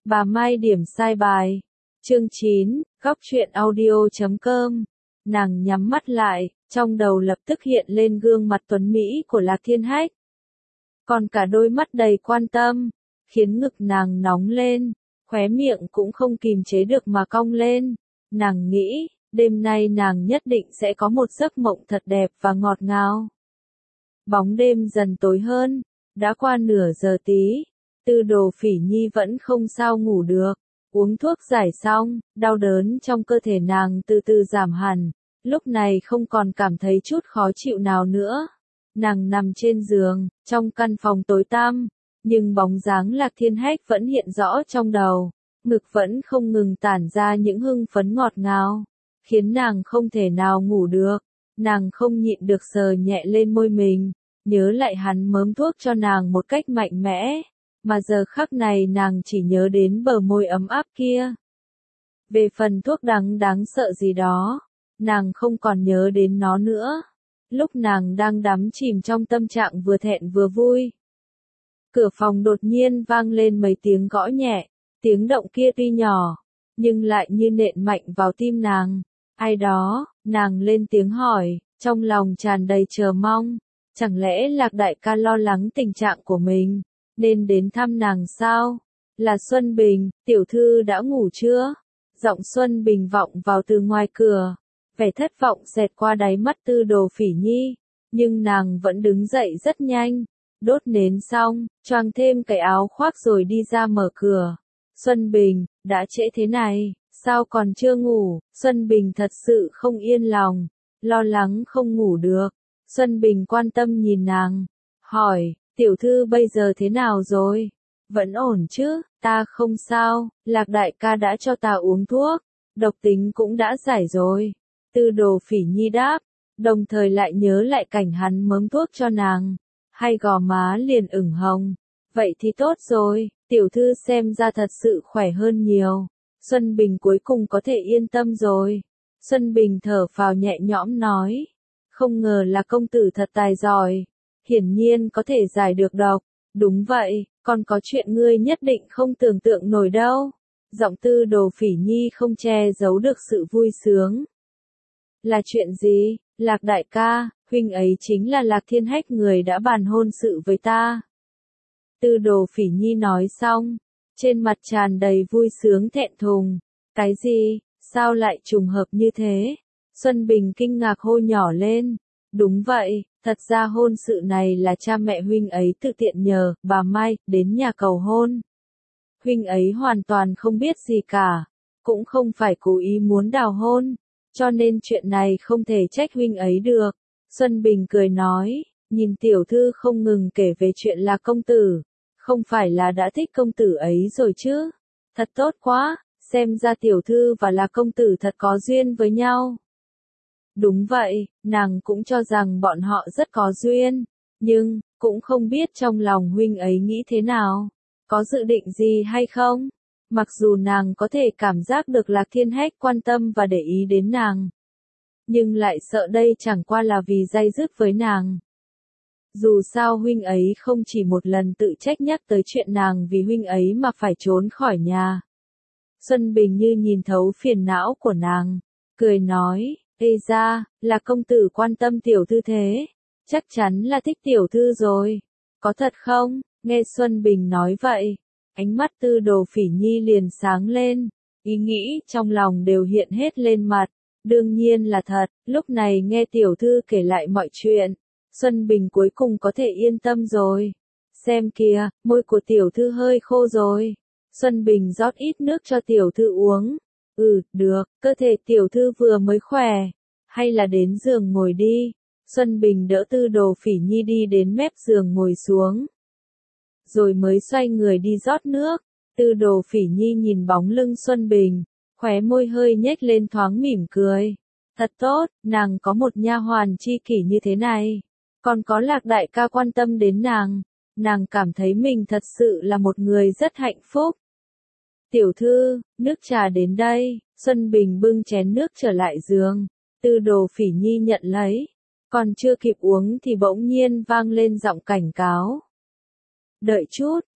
Bà Mai điểm sai bài. Chương 9, góc truyện audio.com. Nàng nhắm mắt lại, trong đầu lập tức hiện lên gương mặt tuấn Mỹ của Lạc Thiên Hách. Còn cả đôi mắt đầy quan tâm, khiến ngực nàng nóng lên, khóe miệng cũng không kìm chế được mà cong lên. Nàng nghĩ, đêm nay nàng nhất định sẽ có một giấc mộng thật đẹp và ngọt ngào. Bóng đêm dần tối hơn, đã qua nửa giờ tí, Tư Đồ Phỉ Nhi vẫn không sao ngủ được. Uống thuốc giải xong, đau đớn trong cơ thể nàng từ từ giảm hẳn, lúc này không còn cảm thấy chút khó chịu nào nữa. Nàng nằm trên giường, trong căn phòng tối tăm, nhưng bóng dáng Lạc Thiên Hách vẫn hiện rõ trong đầu, ngực vẫn không ngừng tản ra những hưng phấn ngọt ngào, khiến nàng không thể nào ngủ được. Nàng không nhịn được sờ nhẹ lên môi mình, nhớ lại hắn mớm thuốc cho nàng một cách mạnh mẽ, mà giờ khắc này nàng chỉ nhớ đến bờ môi ấm áp kia. Về phần thuốc đắng đáng sợ gì đó, nàng không còn nhớ đến nó nữa. Lúc nàng đang đắm chìm trong tâm trạng vừa thẹn vừa vui, cửa phòng đột nhiên vang lên mấy tiếng gõ nhẹ, tiếng động kia tuy nhỏ, nhưng lại như nện mạnh vào tim nàng. Ai đó, nàng lên tiếng hỏi, trong lòng tràn đầy chờ mong, chẳng lẽ Lạc đại ca lo lắng tình trạng của mình, nên đến thăm nàng sao? Là Xuân Bình, tiểu thư đã ngủ chưa? Giọng Xuân Bình vọng vào từ ngoài cửa, vẻ thất vọng xẹt qua đáy mắt Tư Đồ Phỉ Nhi, nhưng nàng vẫn đứng dậy rất nhanh, đốt nến xong, choàng thêm cái áo khoác rồi đi ra mở cửa. Xuân Bình, đã trễ thế này, sao còn chưa ngủ? Xuân Bình thật sự không yên lòng, lo lắng không ngủ được. Xuân Bình quan tâm nhìn nàng, hỏi, tiểu thư bây giờ thế nào rồi? Vẫn ổn chứ? Ta không sao, Lạc đại ca đã cho ta uống thuốc, độc tính cũng đã giải rồi. Tư Đồ Phỉ Nhi đáp, đồng thời lại nhớ lại cảnh hắn mớm thuốc cho nàng, hay gò má liền ửng hồng. Vậy thì tốt rồi, tiểu thư xem ra thật sự khỏe hơn nhiều. Xuân Bình cuối cùng có thể yên tâm rồi. Xuân Bình thở phào nhẹ nhõm nói, không ngờ là công tử thật tài giỏi, hiển nhiên có thể giải được độc. Đúng vậy, còn có chuyện ngươi nhất định không tưởng tượng nổi đâu. Giọng Tư Đồ Phỉ Nhi không che giấu được sự vui sướng. Là chuyện gì? Lạc đại ca, huynh ấy chính là Lạc Thiên Hách người đã bàn hôn sự với ta. Tư Đồ Phỉ Nhi nói xong, trên mặt tràn đầy vui sướng thẹn thùng. Cái gì? Sao lại trùng hợp như thế? Xuân Bình kinh ngạc hô nhỏ lên. Đúng vậy, thật ra hôn sự này là cha mẹ huynh ấy tự tiện nhờ bà Mai đến nhà cầu hôn. Huynh ấy hoàn toàn không biết gì cả, cũng không phải cố ý muốn đào hôn, cho nên chuyện này không thể trách huynh ấy được. Xuân Bình cười nói, nhìn tiểu thư không ngừng kể về chuyện là công tử, không phải là đã thích công tử ấy rồi chứ? Thật tốt quá, xem ra tiểu thư và là công tử thật có duyên với nhau. Đúng vậy, nàng cũng cho rằng bọn họ rất có duyên, nhưng, cũng không biết trong lòng huynh ấy nghĩ thế nào, có dự định gì hay không. Mặc dù nàng có thể cảm giác được Lạc Thiên Hách quan tâm và để ý đến nàng, nhưng lại sợ đây chẳng qua là vì day dứt với nàng. Dù sao huynh ấy không chỉ một lần tự trách nhắc tới chuyện nàng vì huynh ấy mà phải trốn khỏi nhà. Xuân Bình như nhìn thấu phiền não của nàng, cười nói, ê ra, là công tử quan tâm tiểu thư thế, chắc chắn là thích tiểu thư rồi. Có thật không? Nghe Xuân Bình nói vậy, ánh mắt Tư Đồ Phỉ Nhi liền sáng lên, ý nghĩ trong lòng đều hiện hết lên mặt. Đương nhiên là thật, lúc này nghe tiểu thư kể lại mọi chuyện, Xuân Bình cuối cùng có thể yên tâm rồi. Xem kìa, môi của tiểu thư hơi khô rồi. Xuân Bình rót ít nước cho tiểu thư uống. Được, cơ thể tiểu thư vừa mới khỏe. Hay là đến giường ngồi đi. Xuân Bình đỡ Tư Đồ Phỉ Nhi đi đến mép giường ngồi xuống, rồi mới xoay người đi rót nước. Tư Đồ Phỉ Nhi nhìn bóng lưng Xuân Bình, khóe môi hơi nhếch lên thoáng mỉm cười. Thật tốt, nàng có một nha hoàn chi kỷ như thế này, còn có Lạc đại ca quan tâm đến nàng, nàng cảm thấy mình thật sự là một người rất hạnh phúc. Tiểu thư, nước trà đến đây. Xuân Bình bưng chén nước trở lại giường, Tư Đồ Phỉ Nhi nhận lấy, còn chưa kịp uống thì bỗng nhiên vang lên giọng cảnh cáo. Đợi chút,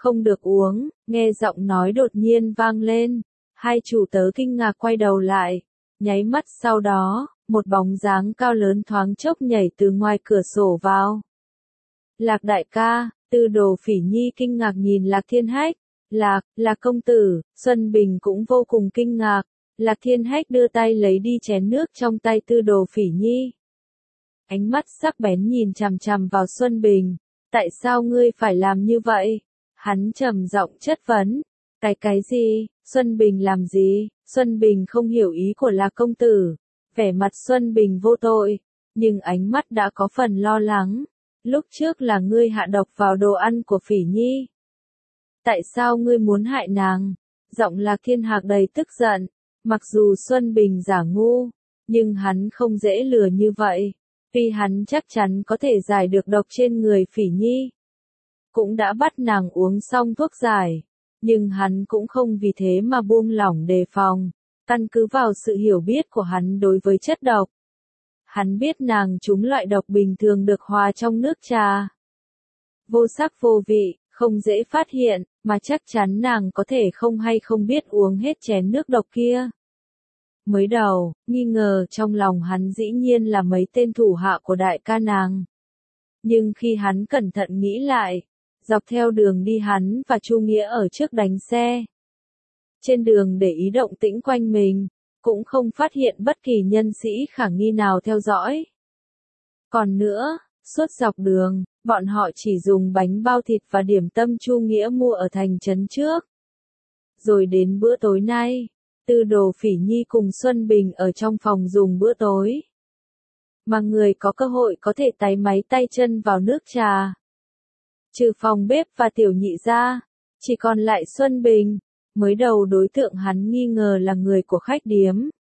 Không được uống, nghe giọng nói đột nhiên vang lên. Hai chủ tớ kinh ngạc quay đầu lại. Nháy mắt sau đó, một bóng dáng cao lớn thoáng chốc nhảy từ ngoài cửa sổ vào. Lạc đại ca, Tư Đồ Phỉ Nhi kinh ngạc nhìn Lạc Thiên Hách. Lạc công tử, Xuân Bình cũng vô cùng kinh ngạc. Lạc Thiên Hách đưa tay lấy đi chén nước trong tay Tư Đồ Phỉ Nhi. Ánh mắt sắc bén nhìn chằm chằm vào Xuân Bình. Tại sao ngươi phải làm như vậy? Hắn trầm giọng chất vấn. Cái gì? Xuân Bình làm gì? Xuân Bình không hiểu ý của Lạc công tử. Vẻ mặt Xuân Bình vô tội, nhưng ánh mắt đã có phần lo lắng. Lúc trước là ngươi hạ độc vào đồ ăn của Phỉ Nhi. Tại sao ngươi muốn hại nàng? Giọng Lạc Thiên Hạc đầy tức giận. Mặc dù Xuân Bình giả ngu, nhưng hắn không dễ lừa như vậy. Vì hắn chắc chắn có thể giải được độc trên người Phỉ Nhi. Cũng đã bắt nàng uống xong thuốc giải. Nhưng hắn cũng không vì thế mà buông lỏng đề phòng. Căn cứ vào sự hiểu biết của hắn đối với chất độc. Hắn biết nàng trúng loại độc bình thường được hòa trong nước trà. Vô sắc vô vị, không dễ phát hiện, mà chắc chắn nàng có thể không hay không biết uống hết chén nước độc kia. Mới đầu, nghi ngờ trong lòng hắn dĩ nhiên là mấy tên thủ hạ của đại ca nàng. Nhưng khi hắn cẩn thận nghĩ lại, dọc theo đường đi hắn và Chu Nghĩa ở trước đánh xe. Trên đường để ý động tĩnh quanh mình, cũng không phát hiện bất kỳ nhân sĩ khả nghi nào theo dõi. Còn nữa, suốt dọc đường, bọn họ chỉ dùng bánh bao thịt và điểm tâm Chu Nghĩa mua ở thành trấn trước. Rồi đến bữa tối nay, Tư Đồ Phỉ Nhi cùng Xuân Bình ở trong phòng dùng bữa tối. Mà người có cơ hội có thể táy máy tay chân vào nước trà. Trừ phòng bếp và tiểu nhị ra, chỉ còn lại Xuân Bình. Mới đầu đối tượng hắn nghi ngờ là người của khách điếm.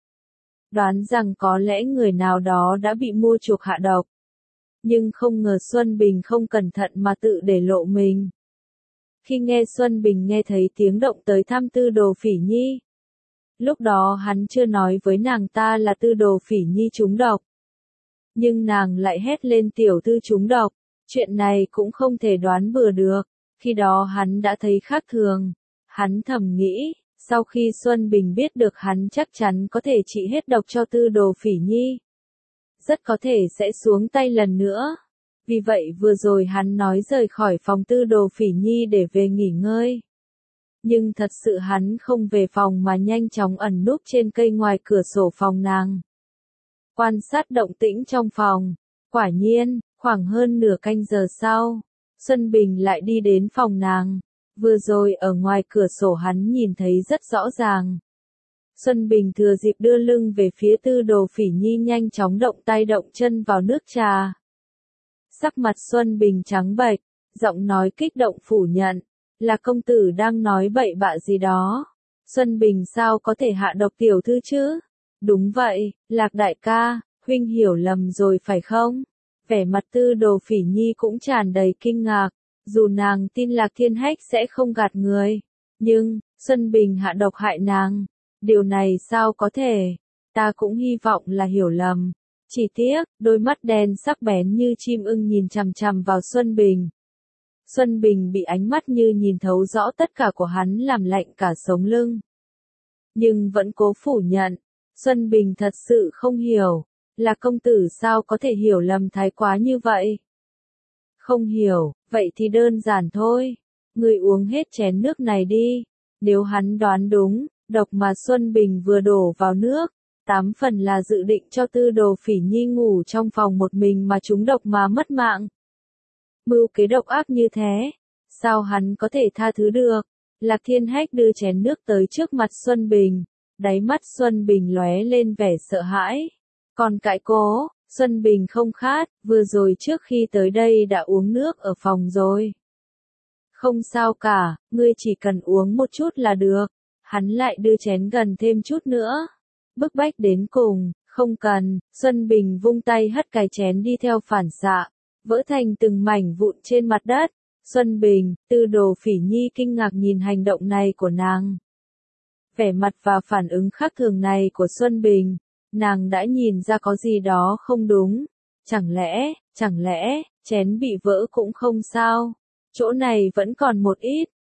Đoán rằng có lẽ người nào đó đã bị mua chuộc hạ độc. Nhưng không ngờ Xuân Bình không cẩn thận mà tự để lộ mình. Khi nghe Xuân Bình nghe thấy tiếng động tới thăm Tư Đồ Phỉ Nhi. Lúc đó hắn chưa nói với nàng ta là Tư Đồ Phỉ Nhi trúng độc. Nhưng nàng lại hét lên tiểu thư trúng độc. Chuyện này cũng không thể đoán bừa được. Khi đó hắn đã thấy khác thường. Hắn thầm nghĩ, sau khi Xuân Bình biết được hắn chắc chắn có thể trị hết độc cho Tư Đồ Phỉ Nhi. Rất có thể sẽ xuống tay lần nữa. Vì vậy vừa rồi hắn nói rời khỏi phòng Tư Đồ Phỉ Nhi để về nghỉ ngơi. Nhưng thật sự hắn không về phòng mà nhanh chóng ẩn núp trên cây ngoài cửa sổ phòng nàng. Quan sát động tĩnh trong phòng. Quả nhiên, khoảng hơn nửa canh giờ sau, Xuân Bình lại đi đến phòng nàng. Vừa rồi ở ngoài cửa sổ hắn nhìn thấy rất rõ ràng. Xuân Bình thừa dịp đưa lưng về phía Tư Đồ Phỉ Nhi nhanh chóng động tay động chân vào nước trà. Sắc mặt Xuân Bình trắng bệch, giọng nói kích động phủ nhận. Là công tử đang nói bậy bạ gì đó. Xuân Bình sao có thể hạ độc tiểu thư chứ? Đúng vậy, Lạc đại ca, huynh hiểu lầm rồi phải không? Vẻ mặt Tư Đồ Phỉ Nhi cũng tràn đầy kinh ngạc. Dù nàng tin Lạc Thiên Hách sẽ không gạt người. Nhưng, Xuân Bình hạ độc hại nàng. Điều này sao có thể? Ta cũng hy vọng là hiểu lầm. Chỉ tiếc, đôi mắt đen sắc bén như chim ưng nhìn chằm chằm vào Xuân Bình. Xuân Bình bị ánh mắt như nhìn thấu rõ tất cả của hắn làm lạnh cả sống lưng. Nhưng vẫn cố phủ nhận. Xuân Bình thật sự không hiểu. Là công tử sao có thể hiểu lầm thái quá như vậy? Không hiểu, vậy thì đơn giản thôi. Người uống hết chén nước này đi. Nếu hắn đoán đúng, độc mà Xuân Bình vừa đổ vào nước, 8 phần là dự định cho Tư Đồ Phỉ Nhi ngủ trong phòng một mình mà trúng độc mà mất mạng. Mưu kế độc ác như thế, sao hắn có thể tha thứ được? Lạc Thiên Hách đưa chén nước tới trước mặt Xuân Bình, đáy mắt Xuân Bình lóe lên vẻ sợ hãi. Còn cãi cố, Xuân Bình không khát, vừa rồi trước khi tới đây đã uống nước ở phòng rồi. Không sao cả, ngươi chỉ cần uống một chút là được. Hắn lại đưa chén gần thêm chút nữa. Bức bách đến cùng, không cần, Xuân Bình vung tay hất cái chén đi theo phản xạ, vỡ thành từng mảnh vụn trên mặt đất. Xuân Bình, Tư Đồ Phỉ Nhi kinh ngạc nhìn hành động này của nàng. Vẻ mặt và phản ứng khác thường này của Xuân Bình, nàng đã nhìn ra có gì đó không đúng. Chẳng lẽ, chén bị vỡ cũng không sao. Chỗ này vẫn còn một ít,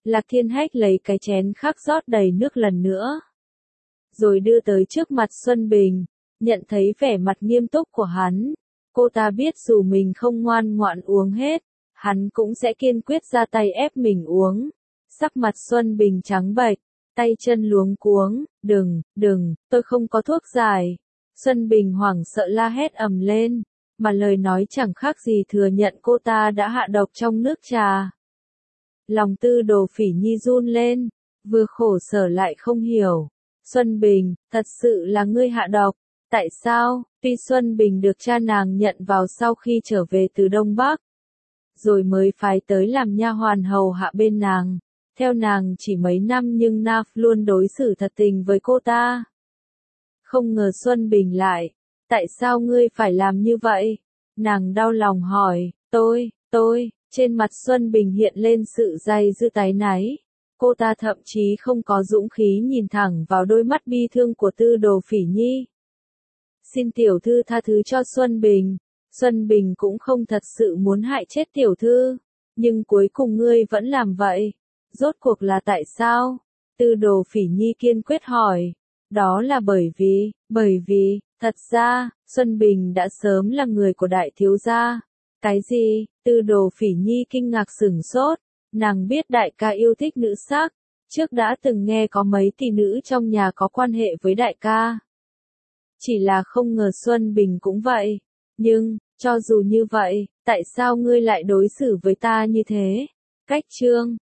Lạc Thiên Hách lấy cái chén khác rót đầy nước lần nữa. Rồi đưa tới trước mặt Xuân Bình, nhận thấy vẻ mặt nghiêm túc của hắn. Cô ta biết dù mình không ngoan ngoãn uống hết, hắn cũng sẽ kiên quyết ra tay ép mình uống. Sắc mặt Xuân Bình trắng bệch, tay chân luống cuống, đừng, tôi không có thuốc giải. Xuân Bình hoảng sợ la hét ầm lên, mà lời nói chẳng khác gì thừa nhận cô ta đã hạ độc trong nước trà. Lòng Tư Đồ Phỉ Nhi run lên, vừa khổ sở lại không hiểu. Xuân Bình, thật sự là ngươi hạ độc, tại sao? Tuy Xuân Bình được cha nàng nhận vào sau khi trở về từ Đông Bắc, rồi mới phái tới làm nha hoàn hầu hạ bên nàng. Theo nàng chỉ mấy năm nhưng Naf luôn đối xử thật tình với cô ta. Không ngờ Xuân Bình lại, tại sao ngươi phải làm như vậy? Nàng đau lòng hỏi, tôi, trên mặt Xuân Bình hiện lên sự day dứt táy náy. Cô ta thậm chí không có dũng khí nhìn thẳng vào đôi mắt bi thương của Tư Đồ Phỉ Nhi. Xin tiểu thư tha thứ cho Xuân Bình. Xuân Bình cũng không thật sự muốn hại chết tiểu thư, nhưng cuối cùng ngươi vẫn làm vậy. Rốt cuộc là tại sao? Tư Đồ Phỉ Nhi kiên quyết hỏi. Đó là bởi vì, thật ra, Xuân Bình đã sớm là người của đại thiếu gia. Cái gì? Tư Đồ Phỉ Nhi kinh ngạc sửng sốt. Nàng biết đại ca yêu thích nữ sắc, trước đã từng nghe có mấy tỷ nữ trong nhà có quan hệ với đại ca. Chỉ là không ngờ Xuân Bình cũng vậy. Nhưng, cho dù như vậy, tại sao ngươi lại đối xử với ta như thế? Cách chương